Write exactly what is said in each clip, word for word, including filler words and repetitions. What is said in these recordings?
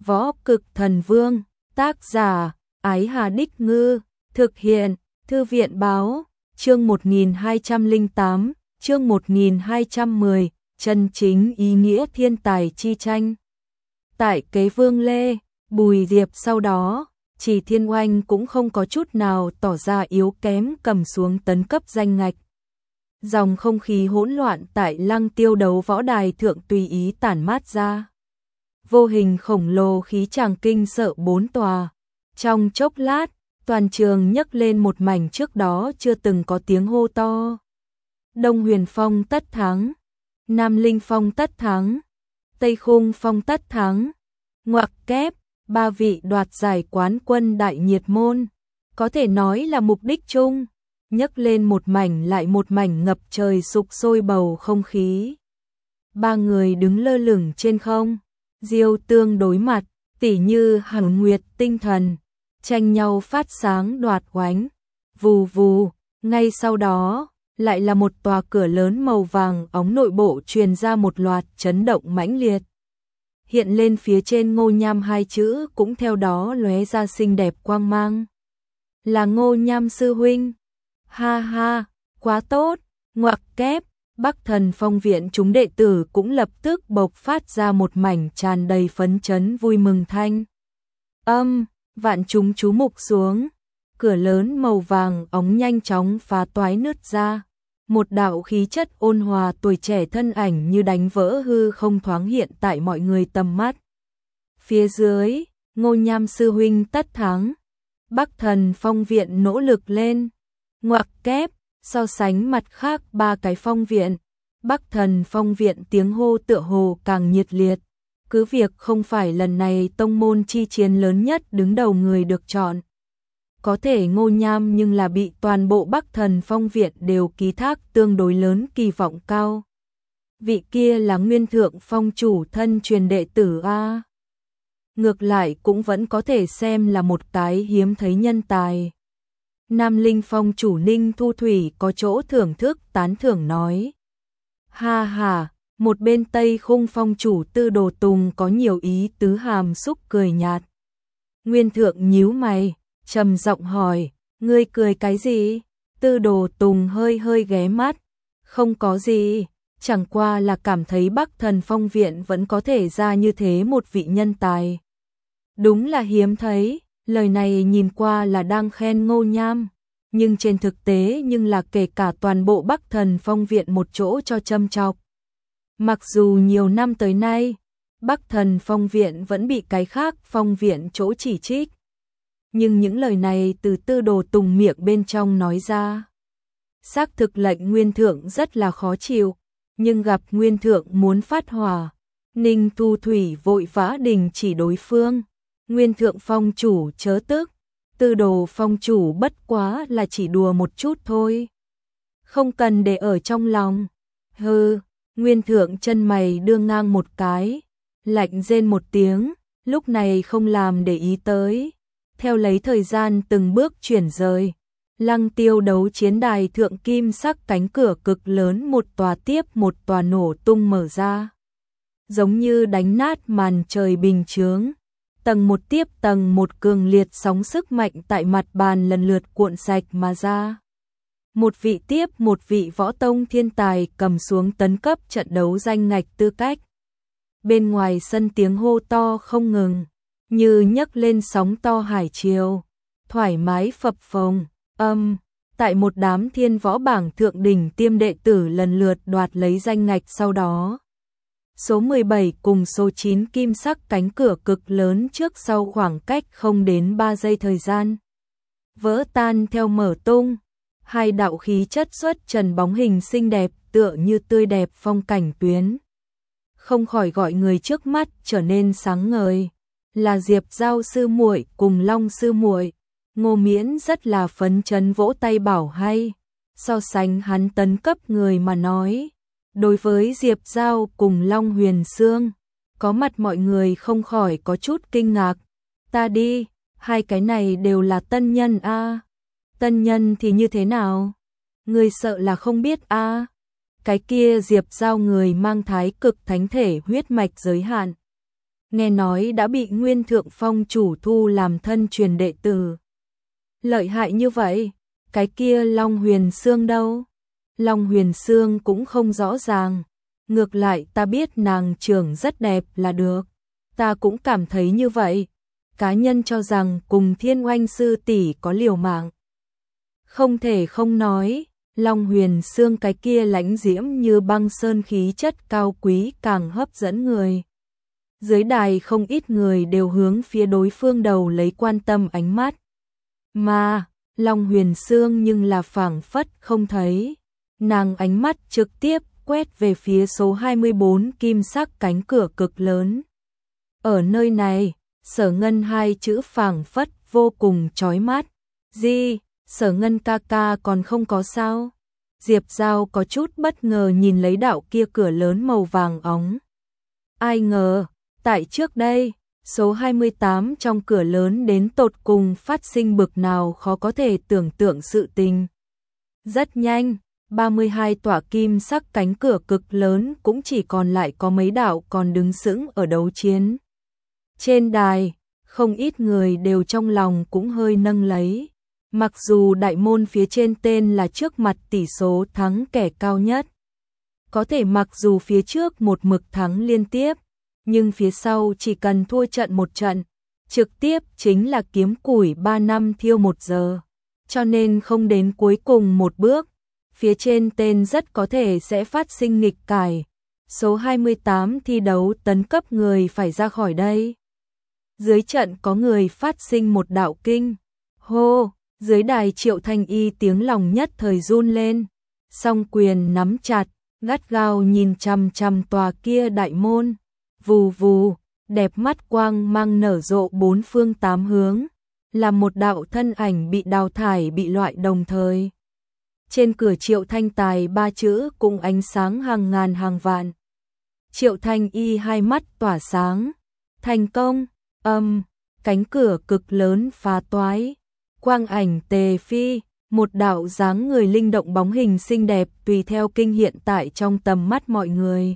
Võ Cực Thần Vương, tác giả, Ái Hà Đích Ngư, thực hiện, Thư viện Báo, chương một nghìn hai trăm lẻ tám, chương một nghìn hai trăm mười, chân chính ý nghĩa thiên tài chi tranh. Tại kế Vương Lê, Bùi Diệp sau đó, Chỉ Thiên Oanh cũng không có chút nào tỏ ra yếu kém cầm xuống tấn cấp danh ngạch. Dòng không khí hỗn loạn tại Lăng Tiêu đấu võ đài thượng tùy ý tản mát ra. Vô hình khổng lồ khí tràng kinh sợ bốn tòa. Trong chốc lát, toàn trường nhấc lên một mảnh trước đó chưa từng có tiếng hô to. Đông Huyền Phong tất thắng, Nam Linh Phong tất thắng, Tây Khung Phong tất thắng. Ngoặc kép, ba vị đoạt giải quán quân đại nhiệt môn, có thể nói là mục đích chung, nhấc lên một mảnh lại một mảnh ngập trời sục sôi bầu không khí. Ba người đứng lơ lửng trên không, diêu tương đối mặt, tỉ như hằng nguyệt tinh thần, tranh nhau phát sáng đoạt oánh. Vù vù, ngay sau đó, lại là một tòa cửa lớn màu vàng óng nội bộ truyền ra một loạt chấn động mãnh liệt. Hiện lên phía trên Ngô Nham hai chữ cũng theo đó lóe ra xinh đẹp quang mang. Là Ngô Nham sư huynh. Ha ha, quá tốt. Ngoặc kép, Bắc Thần Phong viện chúng đệ tử cũng lập tức bộc phát ra một mảnh tràn đầy phấn chấn vui mừng thanh. Âm, vạn chúng chú mục xuống, cửa lớn màu vàng óng nhanh chóng phá toái nứt ra. Một đạo khí chất ôn hòa tuổi trẻ thân ảnh như đánh vỡ hư không thoáng hiện tại mọi người tầm mắt. Phía dưới, Ngô Nham sư huynh tất thắng. Bắc Thần Phong viện nỗ lực lên. Ngoặc kép, so sánh mặt khác ba cái phong viện, Bắc Thần Phong viện tiếng hô tựa hồ càng nhiệt liệt. Cứ việc không phải lần này tông môn chi chiến lớn nhất đứng đầu người được chọn. Có thể Ngô Nham nhưng là bị toàn bộ Bắc Thần Phong viện đều ký thác tương đối lớn kỳ vọng cao. Vị kia là Nguyên Thượng Phong chủ thân truyền đệ tử a. Ngược lại cũng vẫn có thể xem là một cái hiếm thấy nhân tài. Nam Linh Phong chủ Ninh Thu Thủy có chỗ thưởng thức tán thưởng nói. Ha ha, một bên Tây Khung Phong chủ Tư Đồ Tùng có nhiều ý tứ hàm xúc cười nhạt. Nguyên Thượng nhíu mày, trầm giọng hỏi, ngươi cười cái gì? Tư Đồ Tùng hơi hơi ghé mắt, không có gì, chẳng qua là cảm thấy Bắc Thần Phong viện vẫn có thể ra như thế một vị nhân tài. Đúng là hiếm thấy, lời này nhìn qua là đang khen Ngô Nham, nhưng trên thực tế nhưng là kể cả toàn bộ Bắc Thần Phong viện một chỗ cho châm chọc. Mặc dù nhiều năm tới nay, Bắc Thần Phong viện vẫn bị cái khác phong viện chỗ chỉ trích. Nhưng những lời này từ Tư Đồ Tùng miệng bên trong nói ra. Xác thực lệnh Nguyên Thượng rất là khó chịu, nhưng gặp Nguyên Thượng muốn phát hỏa, Ninh Thu Thủy vội vã đình chỉ đối phương. Nguyên Thượng Phong chủ chớ tức, Tư Đồ Phong chủ bất quá là chỉ đùa một chút thôi. Không cần để ở trong lòng. Hừ, Nguyên Thượng chân mày đưa ngang một cái, lạnh rên một tiếng, lúc này không làm để ý tới. Theo lấy thời gian từng bước chuyển rời, Lăng Tiêu đấu chiến đài thượng kim sắc cánh cửa cực lớn một tòa tiếp một tòa nổ tung mở ra. Giống như đánh nát màn trời bình chướng, tầng một tiếp tầng một cường liệt sóng sức mạnh tại mặt bàn lần lượt cuộn sạch mà ra. Một vị tiếp một vị võ tông thiên tài cầm xuống tấn cấp trận đấu danh ngạch tư cách. Bên ngoài sân tiếng hô to không ngừng, như nhấc lên sóng to hải triều, thoải mái phập phồng. Âm, tại một đám thiên võ bảng thượng đỉnh tiêm đệ tử lần lượt đoạt lấy danh ngạch sau đó. Số mười bảy cùng số chín kim sắc cánh cửa cực lớn trước sau khoảng cách không đến ba giây thời gian. Vỡ tan theo mở tung, hai đạo khí chất xuất trần bóng hình xinh đẹp tựa như tươi đẹp phong cảnh tuyến. Không khỏi gọi người trước mắt trở nên sáng ngời. Là Diệp Giao sư muội cùng Long sư muội. Ngô Miễn rất là phấn chấn vỗ tay bảo hay. So sánh hắn tấn cấp người mà nói. Đối với Diệp Giao cùng Long Huyền Sương, có mặt mọi người không khỏi có chút kinh ngạc. Ta đi, hai cái này đều là tân nhân a. À. Tân nhân thì như thế nào? Người sợ là không biết a. À. Cái kia Diệp Giao người mang thái cực thánh thể huyết mạch giới hạn. nghe nói đã bị Nguyên Thượng Phong chủ thu làm thân truyền đệ tử. Lợi hại như vậy, cái kia Long Huyền Sương đâu? Long Huyền Sương cũng không rõ ràng, ngược lại ta biết nàng trưởng rất đẹp là được. Ta cũng cảm thấy như vậy, cá nhân cho rằng cùng Thiên Oanh sư tỷ có liều mạng. Không thể không nói, Long Huyền Sương cái kia lãnh diễm như băng sơn khí chất cao quý càng hấp dẫn người. Dưới đài không ít người đều hướng phía đối phương đầu lấy quan tâm ánh mắt. Mà, Long Huyền Sương nhưng là phảng phất không thấy. Nàng ánh mắt trực tiếp quét về phía số hai mươi bốn kim sắc cánh cửa cực lớn. Ở nơi này, Sở Ngân hai chữ phảng phất vô cùng chói mắt. Gì, Sở Ngân ca ca còn không có sao? Diệp Giao có chút bất ngờ nhìn lấy đạo kia cửa lớn màu vàng óng. Ai ngờ, tại trước đây, số hai mươi tám trong cửa lớn đến tột cùng phát sinh bực nào khó có thể tưởng tượng sự tình. Rất nhanh, ba mươi hai tỏa kim sắc cánh cửa cực lớn cũng chỉ còn lại có mấy đạo còn đứng sững ở đấu chiến. Trên đài, không ít người đều trong lòng cũng hơi nâng lấy. Mặc dù đại môn phía trên tên là trước mặt tỷ số thắng kẻ cao nhất. Có thể mặc dù phía trước một mực thắng liên tiếp, nhưng phía sau chỉ cần thua trận một trận, trực tiếp chính là kiếm củi ba năm thiêu một giờ. Cho nên không đến cuối cùng một bước, phía trên tên rất có thể sẽ phát sinh nghịch cải. Số hai mươi tám thi đấu tấn cấp người phải ra khỏi đây. Dưới trận có người phát sinh một đạo kinh. Hô, dưới đài Triệu Thanh Y tiếng lòng nhất thời run lên. Song quyền nắm chặt, gắt gao nhìn chằm chằm tòa kia đại môn. Vù vù, đẹp mắt quang mang nở rộ bốn phương tám hướng. Là một đạo thân ảnh bị đào thải bị loại đồng thời. Trên cửa Triệu Thanh Tài ba chữ cùng ánh sáng hàng ngàn hàng vạn. Triệu Thanh Y hai mắt tỏa sáng. Thành công, âm, cánh cửa cực lớn phá toái. Quang ảnh tề phi, một đạo dáng người linh động bóng hình xinh đẹp tùy theo kinh hiện tại trong tầm mắt mọi người.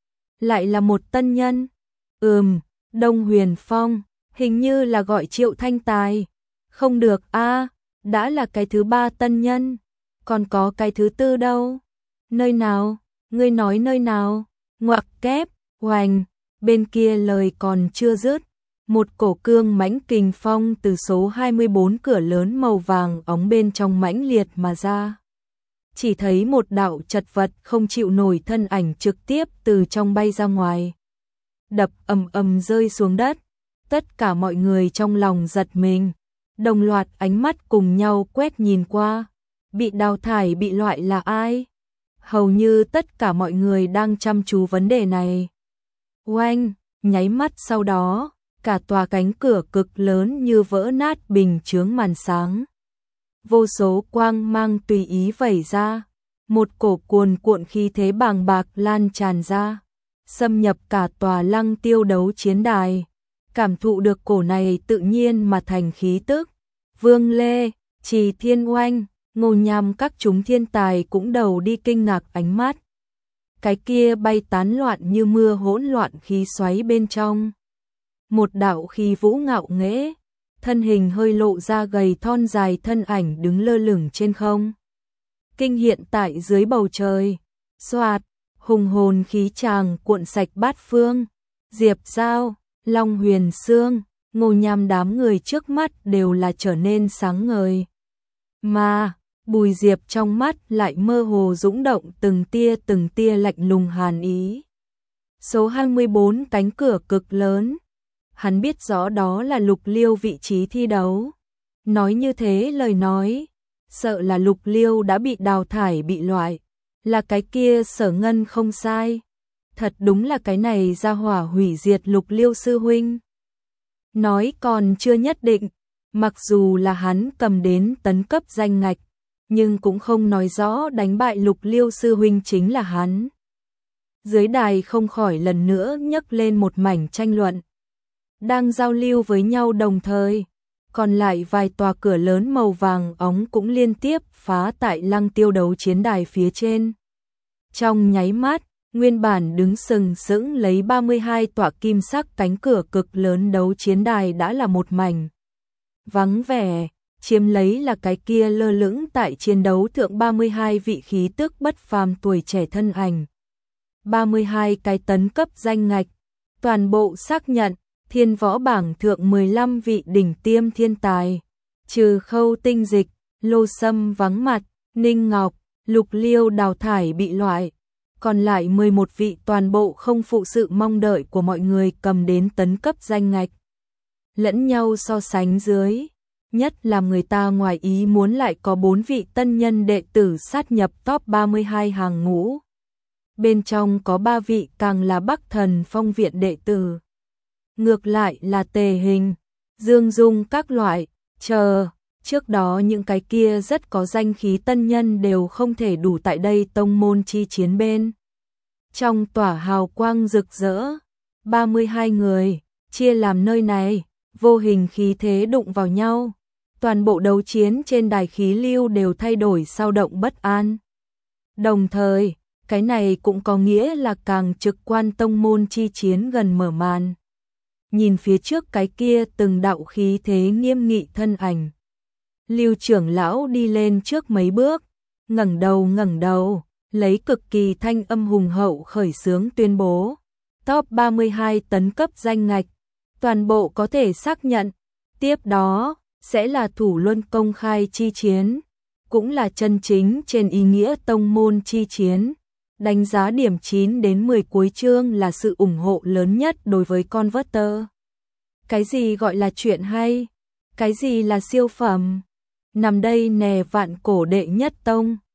Lại là một tân nhân. Ừm, Đông Huyền Phong, hình như là gọi Triệu Thanh Tài. Không được a, đã là cái thứ ba tân nhân. Còn có cái thứ tư đâu? Nơi nào? Ngươi nói nơi nào? Ngoặc kép, hoành, bên kia lời còn chưa dứt. Một cổ cương mãnh kình phong từ số hai mươi bốn cửa lớn màu vàng óng bên trong mãnh liệt mà ra. Chỉ thấy một đạo chật vật không chịu nổi thân ảnh trực tiếp từ trong bay ra ngoài. Đập ầm ầm rơi xuống đất. Tất cả mọi người trong lòng giật mình. Đồng loạt ánh mắt cùng nhau quét nhìn qua. Bị đào thải bị loại là ai? Hầu như tất cả mọi người đang chăm chú vấn đề này. Oanh, nháy mắt sau đó, cả tòa cánh cửa cực lớn như vỡ nát bình chướng màn sáng. Vô số quang mang tùy ý vẩy ra, một cổ cuồn cuộn khí thế bàng bạc lan tràn ra, xâm nhập cả tòa Lăng Tiêu đấu chiến đài. Cảm thụ được cổ này tự nhiên mà thành khí tức. Vương Lê, Trì Thiên Oanh, Ngô Nham các chúng thiên tài cũng đầu đi kinh ngạc ánh mắt. Cái kia bay tán loạn như mưa hỗn loạn khí xoáy bên trong. Một đạo khí vũ ngạo nghễ, thân hình hơi lộ ra gầy thon dài thân ảnh đứng lơ lửng trên không. Kinh hiện tại dưới bầu trời, xoạt, hùng hồn khí tràng cuộn sạch bát phương. Diệp Giao, Long Huyền Sương, Ngô Nham đám người trước mắt đều là trở nên sáng ngời. Mà, Bùi Diệp trong mắt lại mơ hồ dũng động từng tia từng tia lạnh lùng hàn ý. Số hai mươi bốn cánh cửa cực lớn. Hắn biết rõ đó là Lục Liêu vị trí thi đấu. Nói như thế lời nói, sợ là Lục Liêu đã bị đào thải bị loại. Là cái kia Sở Ngân không sai. Thật đúng là cái này ra hỏa hủy diệt Lục Liêu sư huynh. Nói còn chưa nhất định, mặc dù là hắn cầm đến tấn cấp danh ngạch, nhưng cũng không nói rõ đánh bại Lục Liêu sư huynh chính là hắn. Dưới đài không khỏi lần nữa nhấc lên một mảnh tranh luận. Đang giao lưu với nhau đồng thời, còn lại vài tòa cửa lớn màu vàng óng cũng liên tiếp phá tại Lăng Tiêu đấu chiến đài phía trên. Trong nháy mắt, Nguyên bản đứng sừng sững lấy ba mươi hai tọa kim sắc cánh cửa cực lớn đấu chiến đài đã là một mảnh vắng vẻ, chiếm lấy là cái kia lơ lửng tại chiến đấu thượng ba mươi hai vị khí tức bất phàm tuổi trẻ thân ảnh. ba mươi hai cái tấn cấp danh ngạch, toàn bộ xác nhận, thiên võ bảng thượng mười lăm vị đỉnh tiêm thiên tài, trừ Khâu Tinh Dịch, Lô Sâm vắng mặt, Ninh Ngọc, Lục Liêu đào thải bị loại, còn lại mười một vị toàn bộ không phụ sự mong đợi của mọi người cầm đến tấn cấp danh ngạch. Lẫn nhau so sánh dưới, nhất là người ta ngoài ý muốn lại có bốn vị tân nhân đệ tử sát nhập top ba mươi hai hàng ngũ. Bên trong có ba vị càng là Bắc Thần Phong viện đệ tử. Ngược lại là Tề Hình, Dương Dung các loại, chờ, trước đó những cái kia rất có danh khí tân nhân đều không thể đủ tại đây tông môn chi chiến bên. Trong tỏa hào quang rực rỡ, ba mươi hai người, chia làm nơi này, vô hình khí thế đụng vào nhau. Toàn bộ đấu chiến trên đài khí lưu đều thay đổi sao động bất an. Đồng thời, cái này cũng có nghĩa là càng trực quan tông môn chi chiến gần mở màn. Nhìn phía trước cái kia từng đạo khí thế nghiêm nghị thân ảnh. Lưu trưởng lão đi lên trước mấy bước, ngẩng đầu ngẩng đầu, lấy cực kỳ thanh âm hùng hậu khởi xướng tuyên bố. Top ba mươi hai tấn cấp danh ngạch, toàn bộ có thể xác nhận. Tiếp đó, sẽ là thủ luân công khai chi chiến, cũng là chân chính trên ý nghĩa tông môn chi chiến. Đánh giá điểm chín đến mười cuối chương là sự ủng hộ lớn nhất đối với Converter. Cái gì gọi là chuyện hay? Cái gì là siêu phẩm? Nằm đây nè vạn cổ đệ nhất tông.